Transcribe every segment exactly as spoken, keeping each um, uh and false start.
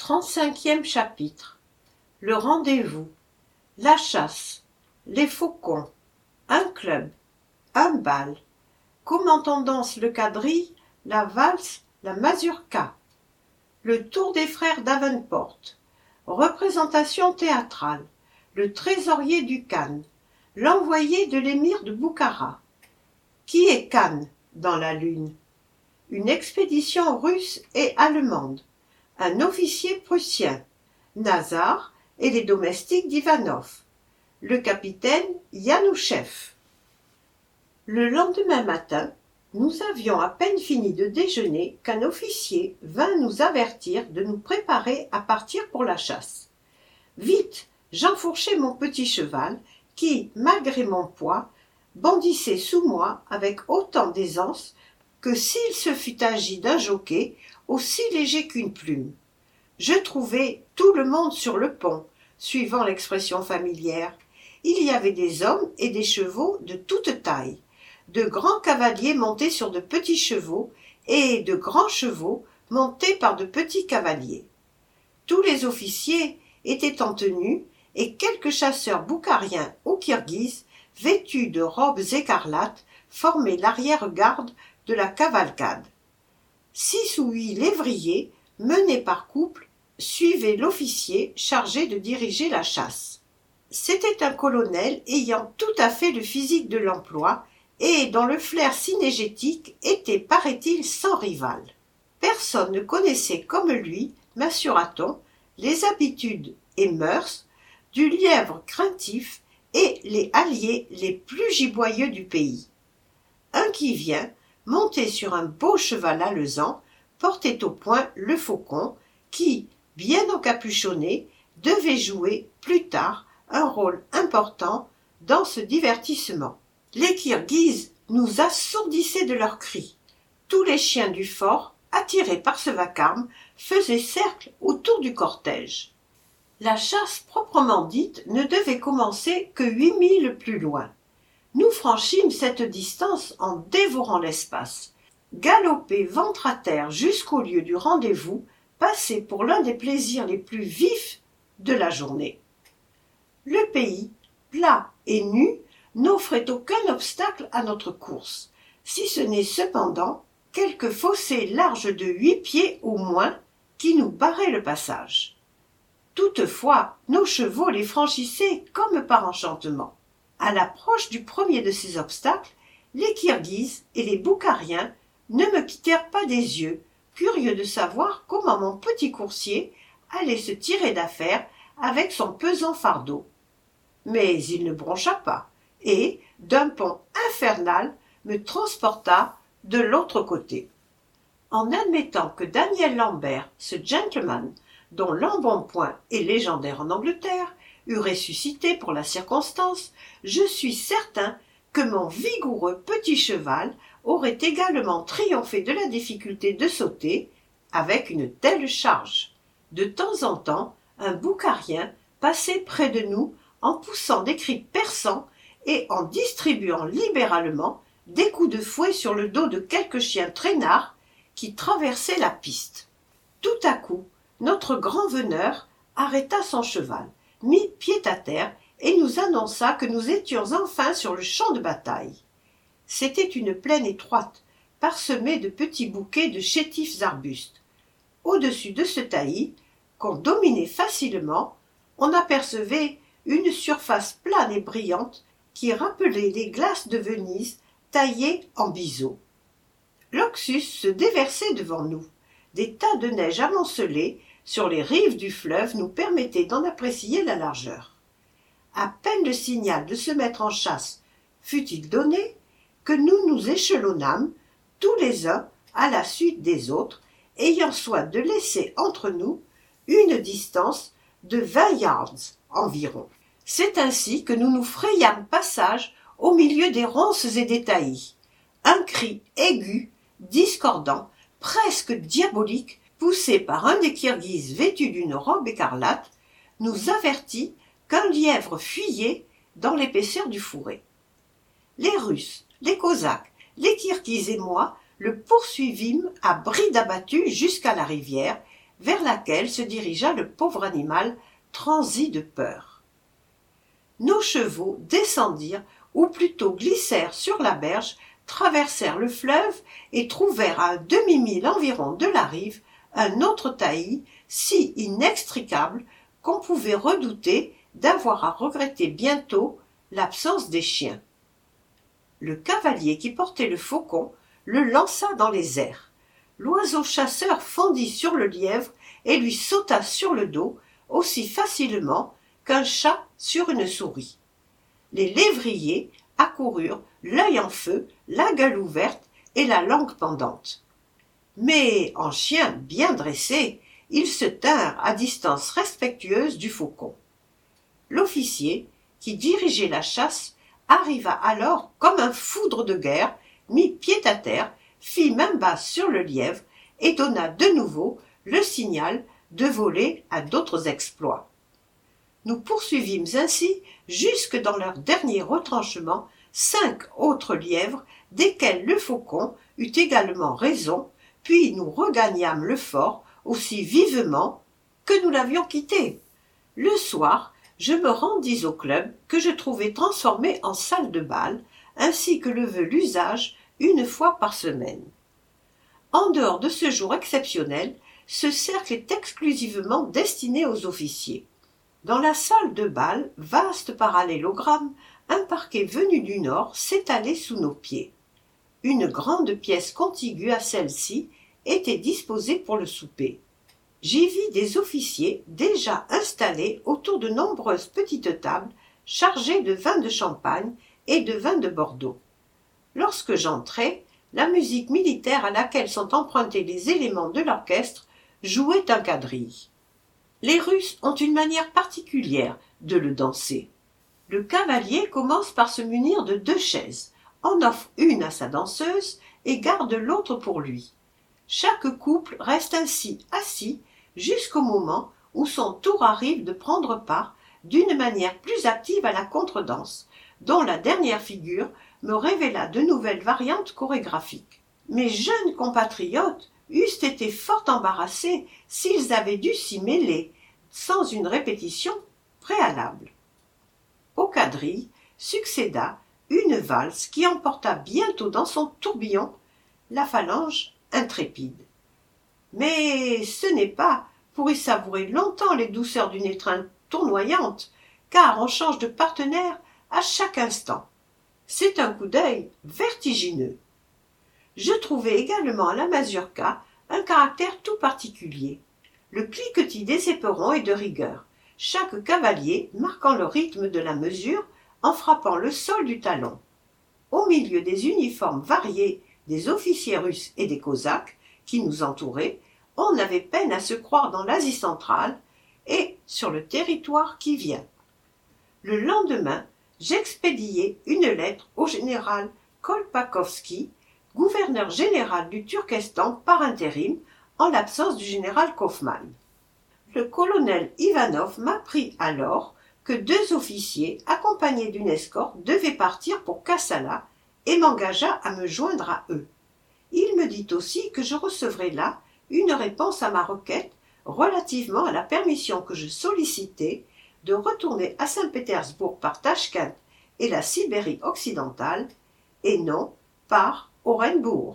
Trente-cinquième chapitre. Le rendez-vous. La chasse. Les faucons. Un club. Un bal. Comment on danse le quadrille, la valse, la mazurka. Le tour des frères Davenport. Représentation théâtrale. Le trésorier du Khan. L'envoyé de l'émir de Boukhara. Qui est Khan dans la lune? Une expédition russe et allemande. Un officier prussien, Nazar et les domestiques d'Ivanov, le capitaine Yanouchev. Le lendemain matin, nous avions à peine fini de déjeuner qu'un officier vint nous avertir de nous préparer à partir pour la chasse. Vite, j'enfourchai mon petit cheval qui, malgré mon poids, bondissait sous moi avec autant d'aisance que s'il se fût agi d'un jockey aussi léger qu'une plume. Je trouvai tout le monde sur le pont, suivant l'expression familière. Il y avait des hommes et des chevaux de toute taille, de grands cavaliers montés sur de petits chevaux et de grands chevaux montés par de petits cavaliers. Tous les officiers étaient en tenue et quelques chasseurs boukhariens ou kirghizes, vêtus de robes écarlates, formaient l'arrière-garde de la cavalcade. Six ou huit lévriers, menés par couple, suivaient l'officier chargé de diriger la chasse. C'était un colonel ayant tout à fait le physique de l'emploi et dont le flair cynégétique était, paraît-il, sans rival. Personne ne connaissait comme lui, m'assura-t-on, les habitudes et mœurs du lièvre craintif et les halliers les plus giboyeux du pays. Un qui vient, monté sur un beau cheval alezan, portait au poing le faucon, qui, bien encapuchonné, devait jouer, plus tard, un rôle important dans ce divertissement. Les Kirghizes nous assourdissaient de leurs cris. Tous les chiens du fort, attirés par ce vacarme, faisaient cercle autour du cortège. La chasse proprement dite ne devait commencer que huit milles plus loin. Nous franchîmes cette distance en dévorant l'espace. Galoper ventre à terre jusqu'au lieu du rendez-vous passait pour l'un des plaisirs les plus vifs de la journée. Le pays, plat et nu, n'offrait aucun obstacle à notre course, si ce n'est cependant quelques fossés larges de huit pieds au moins qui nous barraient le passage. Toutefois, nos chevaux les franchissaient comme par enchantement. À l'approche du premier de ces obstacles, les Kirghizes et les Boukhariens ne me quittèrent pas des yeux, curieux de savoir comment mon petit coursier allait se tirer d'affaire avec son pesant fardeau. Mais il ne broncha pas, et, d'un pont infernal, me transporta de l'autre côté. En admettant que Daniel Lambert, ce gentleman, dont l'embonpoint est légendaire en Angleterre, eût ressuscité pour la circonstance, je suis certain que mon vigoureux petit cheval aurait également triomphé de la difficulté de sauter avec une telle charge. De temps en temps, un Boukharien passait près de nous en poussant des cris perçants et en distribuant libéralement des coups de fouet sur le dos de quelques chiens traînards qui traversaient la piste. Tout à coup, notre grand veneur arrêta son cheval, mit pied à terre et nous annonça que nous étions enfin sur le champ de bataille. C'était une plaine étroite, parsemée de petits bouquets de chétifs arbustes. Au-dessus de ce taillis, qu'on dominait facilement, on apercevait une surface plane et brillante qui rappelait les glaces de Venise taillées en biseau. L'Oxus se déversait devant nous. Des tas de neige amoncelée sur les rives du fleuve nous permettaient d'en apprécier la largeur. À peine le signal de se mettre en chasse fut-il donné que nous nous échelonnâmes, tous les uns à la suite des autres, ayant soin de laisser entre nous une distance de vingt yards environ. C'est ainsi que nous nous frayâmes passage au milieu des ronces et des taillis. Un cri aigu, discordant, presque diabolique, poussé par un des Kirghizes vêtus d'une robe écarlate, nous avertit qu'un lièvre fuyait dans l'épaisseur du fourré. Les Russes, les Cosaques, les Kirghizes et moi le poursuivîmes à bride abattue jusqu'à la rivière, vers laquelle se dirigea le pauvre animal transi de peur. Nos chevaux descendirent, ou plutôt glissèrent sur la berge, traversèrent le fleuve et trouvèrent à un demi-mille environ de la rive un autre taillis si inextricable qu'on pouvait redouter d'avoir à regretter bientôt l'absence des chiens. Le cavalier qui portait le faucon le lança dans les airs. L'oiseau chasseur fondit sur le lièvre et lui sauta sur le dos aussi facilement qu'un chat sur une souris. Les lévriers accoururent, l'œil en feu, la gueule ouverte et la langue pendante. Mais, en chiens bien dressés, ils se tinrent à distance respectueuse du faucon. L'officier, qui dirigeait la chasse, arriva alors comme un foudre de guerre, mit pied à terre, fit main basse sur le lièvre et donna de nouveau le signal de voler à d'autres exploits. Nous poursuivîmes ainsi jusque dans leur dernier retranchement cinq autres lièvres, desquels le faucon eut également raison, puis nous regagnâmes le fort aussi vivement que nous l'avions quitté. Le soir, je me rendis au club que je trouvai transformé en salle de bal, ainsi que le veut l'usage une fois par semaine. En dehors de ce jour exceptionnel, ce cercle est exclusivement destiné aux officiers. Dans la salle de bal, vaste parallélogramme, un parquet venu du nord s'étalait sous nos pieds. Une grande pièce contiguë à celle-ci était disposée pour le souper. J'y vis des officiers déjà installés autour de nombreuses petites tables chargées de vins de champagne et de vins de Bordeaux. Lorsque j'entrai, la musique militaire à laquelle sont empruntés les éléments de l'orchestre jouait un quadrille. Les Russes ont une manière particulière de le danser. Le cavalier commence par se munir de deux chaises, en offre une à sa danseuse et garde l'autre pour lui. Chaque couple reste ainsi assis jusqu'au moment où son tour arrive de prendre part d'une manière plus active à la contredanse, dont la dernière figure me révéla de nouvelles variantes chorégraphiques. Mes jeunes compatriotes eussent été fort embarrassés s'ils avaient dû s'y mêler sans une répétition préalable. Au quadrille succéda une valse qui emporta bientôt dans son tourbillon la phalange intrépide. Mais ce n'est pas pour y savourer longtemps les douceurs d'une étreinte tournoyante, car on change de partenaire à chaque instant. C'est un coup d'œil vertigineux. Je trouvai également à la mazurka un caractère tout particulier. Le cliquetis des éperons est de rigueur, chaque cavalier marquant le rythme de la mesure en frappant le sol du talon. Au milieu des uniformes variés des officiers russes et des cosaques qui nous entouraient, on avait peine à se croire dans l'Asie centrale et sur le territoire qui vient. Le lendemain, j'expédiai une lettre au général Kolpakovski, gouverneur général du Turkestan par intérim, en l'absence du général Kaufmann. Le colonel Ivanov m'apprit alors que deux officiers, accompagnés d'une escorte, devaient partir pour Kassala et m'engagea à me joindre à eux. Il me dit aussi que je recevrais là une réponse à ma requête relativement à la permission que je sollicitais de retourner à Saint-Pétersbourg par Tachkent et la Sibérie occidentale, et non par Orenbourg.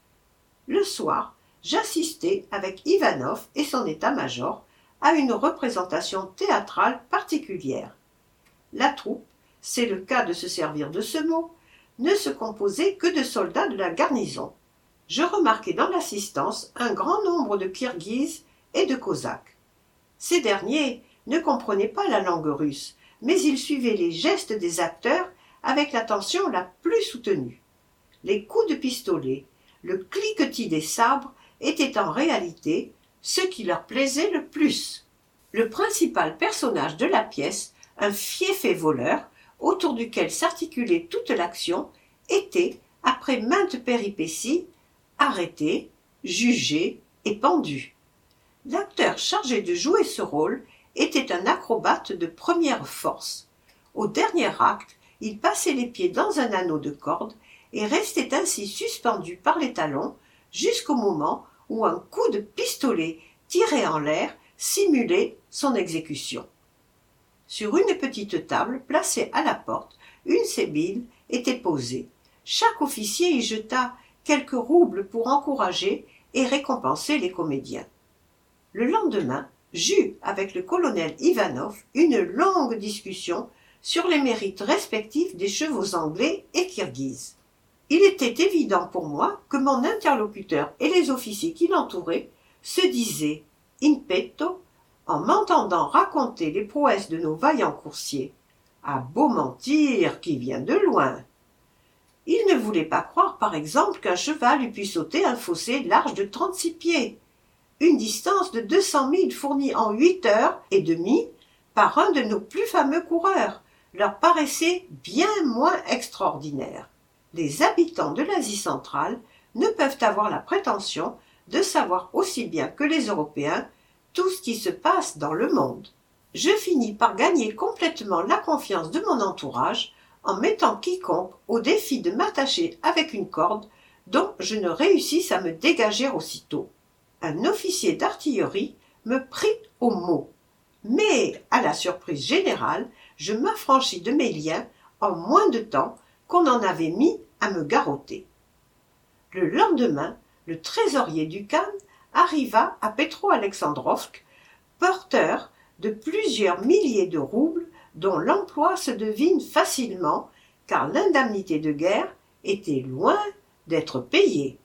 Le soir, j'assistai avec Ivanov et son état-major à une représentation théâtrale particulière. La troupe, c'est le cas de se servir de ce mot, ne se composait que de soldats de la garnison. Je remarquai dans l'assistance un grand nombre de Kirghizes et de Cosaques. Ces derniers ne comprenaient pas la langue russe, mais ils suivaient les gestes des acteurs avec l'attention la plus soutenue. Les coups de pistolet, le cliquetis des sabres étaient en réalité ce qui leur plaisait le plus. Le principal personnage de la pièce, un fieffé voleur, autour duquel s'articulait toute l'action, était, après maintes péripéties, arrêté, jugé et pendu. L'acteur chargé de jouer ce rôle était un acrobate de première force. Au dernier acte, il passait les pieds dans un anneau de corde et restait ainsi suspendu par les talons jusqu'au moment où un coup de pistolet tirer en l'air, simuler son exécution. Sur une petite table placée à la porte, une sébile était posée. Chaque officier y jeta quelques roubles pour encourager et récompenser les comédiens. Le lendemain, j'eus avec le colonel Ivanov une longue discussion sur les mérites respectifs des chevaux anglais et kirghizes. Il était évident pour moi que mon interlocuteur et les officiers qui l'entouraient se disaient in petto en m'entendant raconter les prouesses de nos vaillants coursiers. À beau mentir qui vient de loin. Ils ne voulaient pas croire, par exemple, qu'un cheval eût pu sauter un fossé large de trente-six pieds, une distance de deux cents milles fournie en huit heures et demie par un de nos plus fameux coureurs, leur paraissait bien moins extraordinaire. Les habitants de l'Asie centrale ne peuvent avoir la prétention de savoir aussi bien que les Européens tout ce qui se passe dans le monde. Je finis par gagner complètement la confiance de mon entourage en mettant quiconque au défi de m'attacher avec une corde dont je ne réussisse à me dégager aussitôt. Un officier d'artillerie me prit au mot. Mais, à la surprise générale, je m'affranchis de mes liens en moins de temps qu'on en avait mis à me garrotter. Le lendemain, le trésorier du Khan arriva à Petro-Alexandrovsk, porteur de plusieurs milliers de roubles dont l'emploi se devine facilement car l'indemnité de guerre était loin d'être payée.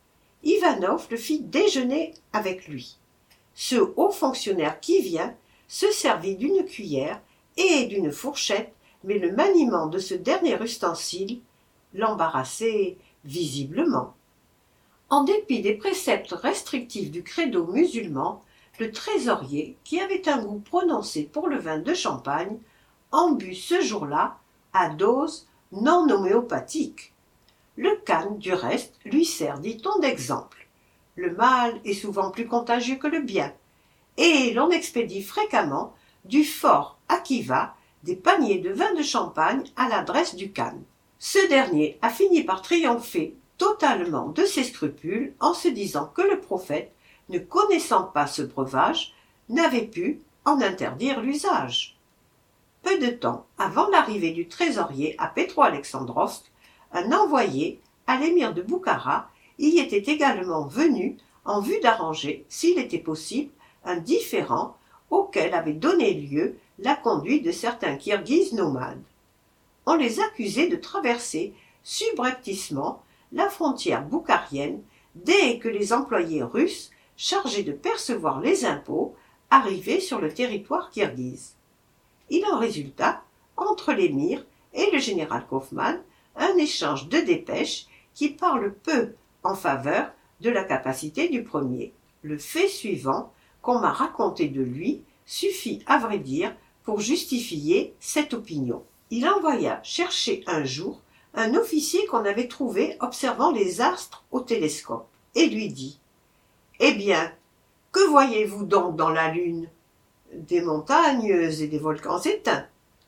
Ivanov le fit déjeuner avec lui. Ce haut fonctionnaire qui vient se servit d'une cuillère et d'une fourchette, mais le maniement de ce dernier ustensile l'embarrassait visiblement. En dépit des préceptes restrictifs du credo musulman, le trésorier, qui avait un goût prononcé pour le vin de champagne, en but ce jour-là à dose non homéopathique. Le Khan, du reste, lui sert, dit-on, d'exemple. Le mal est souvent plus contagieux que le bien, et l'on expédie fréquemment du fort Akiva des paniers de vin de champagne à l'adresse du Khan. Ce dernier a fini par triompher totalement de ses scrupules en se disant que le prophète, ne connaissant pas ce breuvage, n'avait pu en interdire l'usage. Peu de temps avant l'arrivée du trésorier à Petro-Alexandrovsk, un envoyé à l'émir de Boukhara y était également venu en vue d'arranger, s'il était possible, un différend auquel avait donné lieu la conduite de certains Kirghizes nomades. On les accusait de traverser subrepticement la frontière boukharienne dès que les employés russes chargés de percevoir les impôts arrivaient sur le territoire kirghize. Il en résulta, entre l'émir et le général Kaufmann, un échange de dépêches qui parle peu en faveur de la capacité du premier. Le fait suivant qu'on m'a raconté de lui suffit, à vrai dire, pour justifier cette opinion. Il envoya chercher un jour un officier qu'on avait trouvé observant les astres au télescope, et lui dit « Eh bien, que voyez-vous donc dans la lune ?»« Des montagnes et des volcans éteints. »«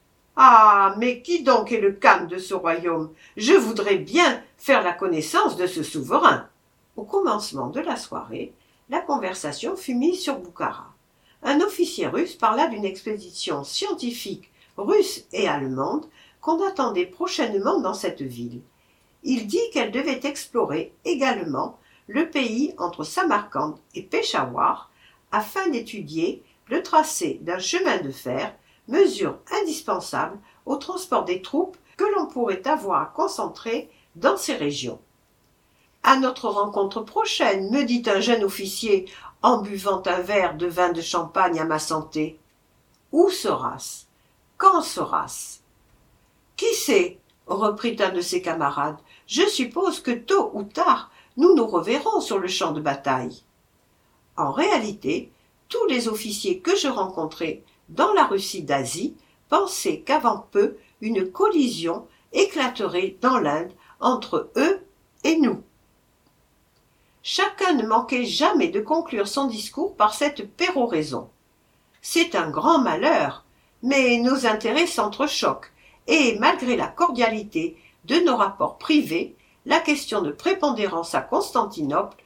Ah, mais qui donc est le Khan de ce royaume? Je voudrais bien faire la connaissance de ce souverain. » Au commencement de la soirée, la conversation fut mise sur Boukhara. Un officier russe parla d'une expédition scientifique russe et allemande qu'on attendait prochainement dans cette ville. Il dit qu'elle devait explorer également le pays entre Samarcande et Peshawar afin d'étudier le tracé d'un chemin de fer, mesure indispensable au transport des troupes que l'on pourrait avoir à concentrer dans ces régions. « À notre rencontre prochaine, me dit un jeune officier en buvant un verre de vin de champagne à ma santé. Où sera-ce? Quand sera-ce? Qui sait, reprit un de ses camarades, je suppose que tôt ou tard nous nous reverrons sur le champ de bataille. En réalité, tous les officiers que je rencontrai dans la Russie d'Asie pensaient qu'avant peu une collision éclaterait dans l'Inde entre eux et nous. Chacun ne manquait jamais de conclure son discours par cette péroraison. C'est un grand malheur, mais nos intérêts s'entrechoquent, et malgré la cordialité de nos rapports privés, la question de prépondérance à Constantinople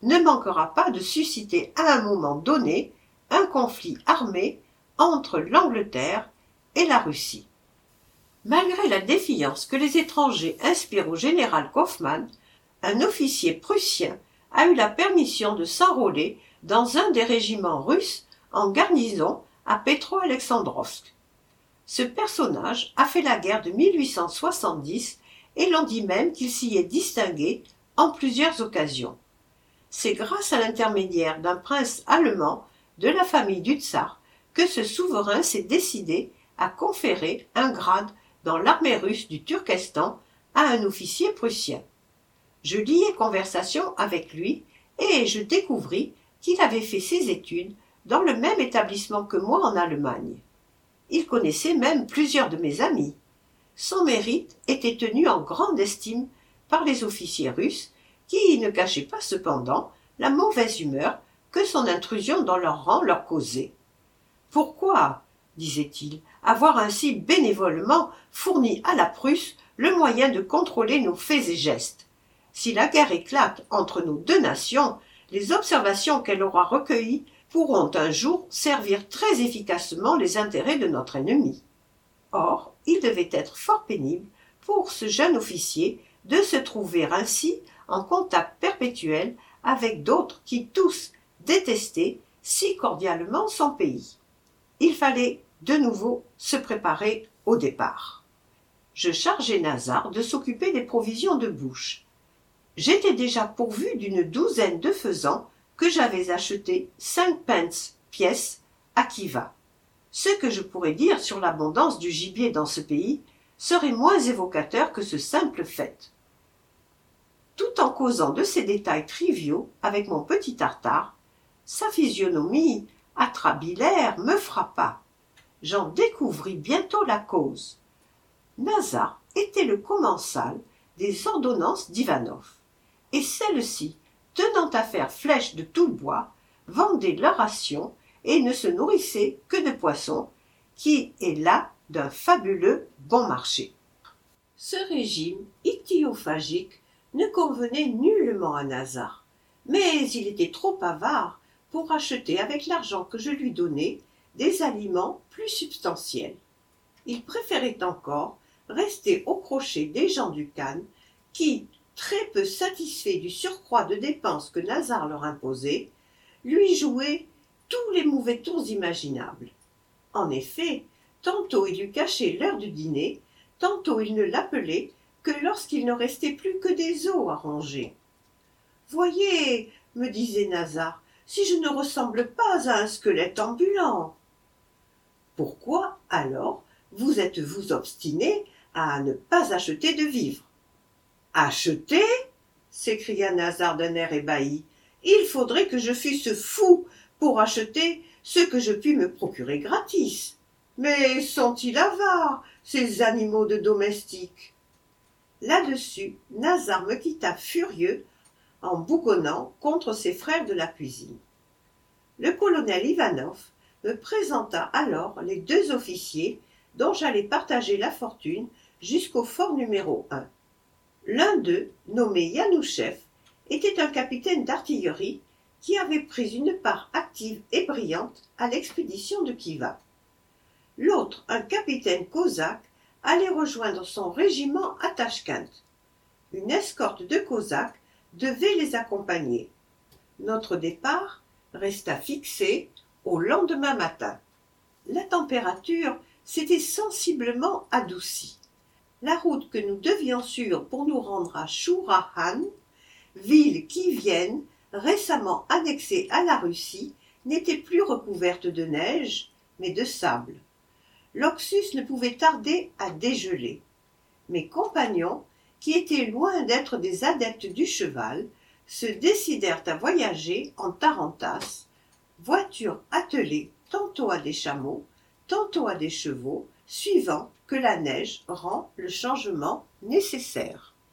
ne manquera pas de susciter à un moment donné un conflit armé entre l'Angleterre et la Russie. Malgré la défiance que les étrangers inspirent au général Kaufmann, un officier prussien a eu la permission de s'enrôler dans un des régiments russes en garnison à Petro-Alexandrovsk. Ce personnage a fait la guerre de mille huit cent soixante-dix et l'on dit même qu'il s'y est distingué en plusieurs occasions. C'est grâce à l'intermédiaire d'un prince allemand de la famille du tsar que ce souverain s'est décidé à conférer un grade dans l'armée russe du Turkestan à un officier prussien. Je liai conversation avec lui et je découvris qu'il avait fait ses études dans le même établissement que moi en Allemagne. Il connaissait même plusieurs de mes amis. Son mérite était tenu en grande estime par les officiers russes qui ne cachaient pas cependant la mauvaise humeur que son intrusion dans leur rang leur causait. « Pourquoi, disait-il, avoir ainsi bénévolement fourni à la Prusse le moyen de contrôler nos faits et gestes? Si la guerre éclate entre nos deux nations, les observations qu'elle aura recueillies pourront un jour servir très efficacement les intérêts de notre ennemi. » Or, il devait être fort pénible pour ce jeune officier de se trouver ainsi en contact perpétuel avec d'autres qui tous détestaient si cordialement son pays. Il fallait de nouveau se préparer au départ. Je chargeai Nazar de s'occuper des provisions de bouche. J'étais déjà pourvu d'une douzaine de faisans que j'avais achetés cinq pence pièce à Khiva. Ce que je pourrais dire sur l'abondance du gibier dans ce pays serait moins évocateur que ce simple fait. Tout en causant de ces détails triviaux avec mon petit Tartare, sa physionomie atrabilaire me frappa. J'en découvris bientôt la cause. Nazar était le commensal des ordonnances d'Ivanov, et celles-ci, tenant à faire flèche de tout le bois, vendaient leurs rations et ne se nourrissaient que de poissons, qui est là d'un fabuleux bon marché. Ce régime ichthyophagique ne convenait nullement à Nazar, mais il était trop avare pour acheter avec l'argent que je lui donnais des aliments plus substantiels. Il préférait encore rester au crochet des gens du Khan qui, très peu satisfaits du surcroît de dépenses que Nazar leur imposait, lui jouaient tous les mauvais tours imaginables. En effet, tantôt il lui cachait l'heure du dîner, tantôt il ne l'appelait que lorsqu'il ne restait plus que des os à ronger. « Voyez, me disait Nazar, si je ne ressemble pas à un squelette ambulant. »« Pourquoi, alors, vous êtes-vous obstiné à ne pas acheter de vivres ?»« Acheter ?» s'écria Nazar d'un air ébahi. « Il faudrait que je fusse fou pour acheter ce que je puis me procurer gratis. Mais sont-ils avares, ces animaux de domestiques ?» Là-dessus, Nazar me quitta furieux en bougonnant contre ses frères de la cuisine. Le colonel Ivanov me présenta alors les deux officiers dont j'allais partager la fortune jusqu'au fort numéro un. L'un d'eux, nommé Yanouchev, était un capitaine d'artillerie qui avait pris une part active et brillante à l'expédition de Khiva. L'autre, un capitaine cosaque, allait rejoindre son régiment à Tachkent. Une escorte de cosaques devait les accompagner. Notre départ resta fixé au lendemain matin. La température s'était sensiblement adoucie. La route que nous devions suivre pour nous rendre à Chourahan, ville kivienne récemment annexée à la Russie, n'était plus recouverte de neige, mais de sable. L'Oxus ne pouvait tarder à dégeler. Mes compagnons, qui étaient loin d'être des adeptes du cheval, se décidèrent à voyager en tarantasse, voiture attelée tantôt à des chameaux, tantôt à des chevaux, suivant que la neige rend le changement nécessaire.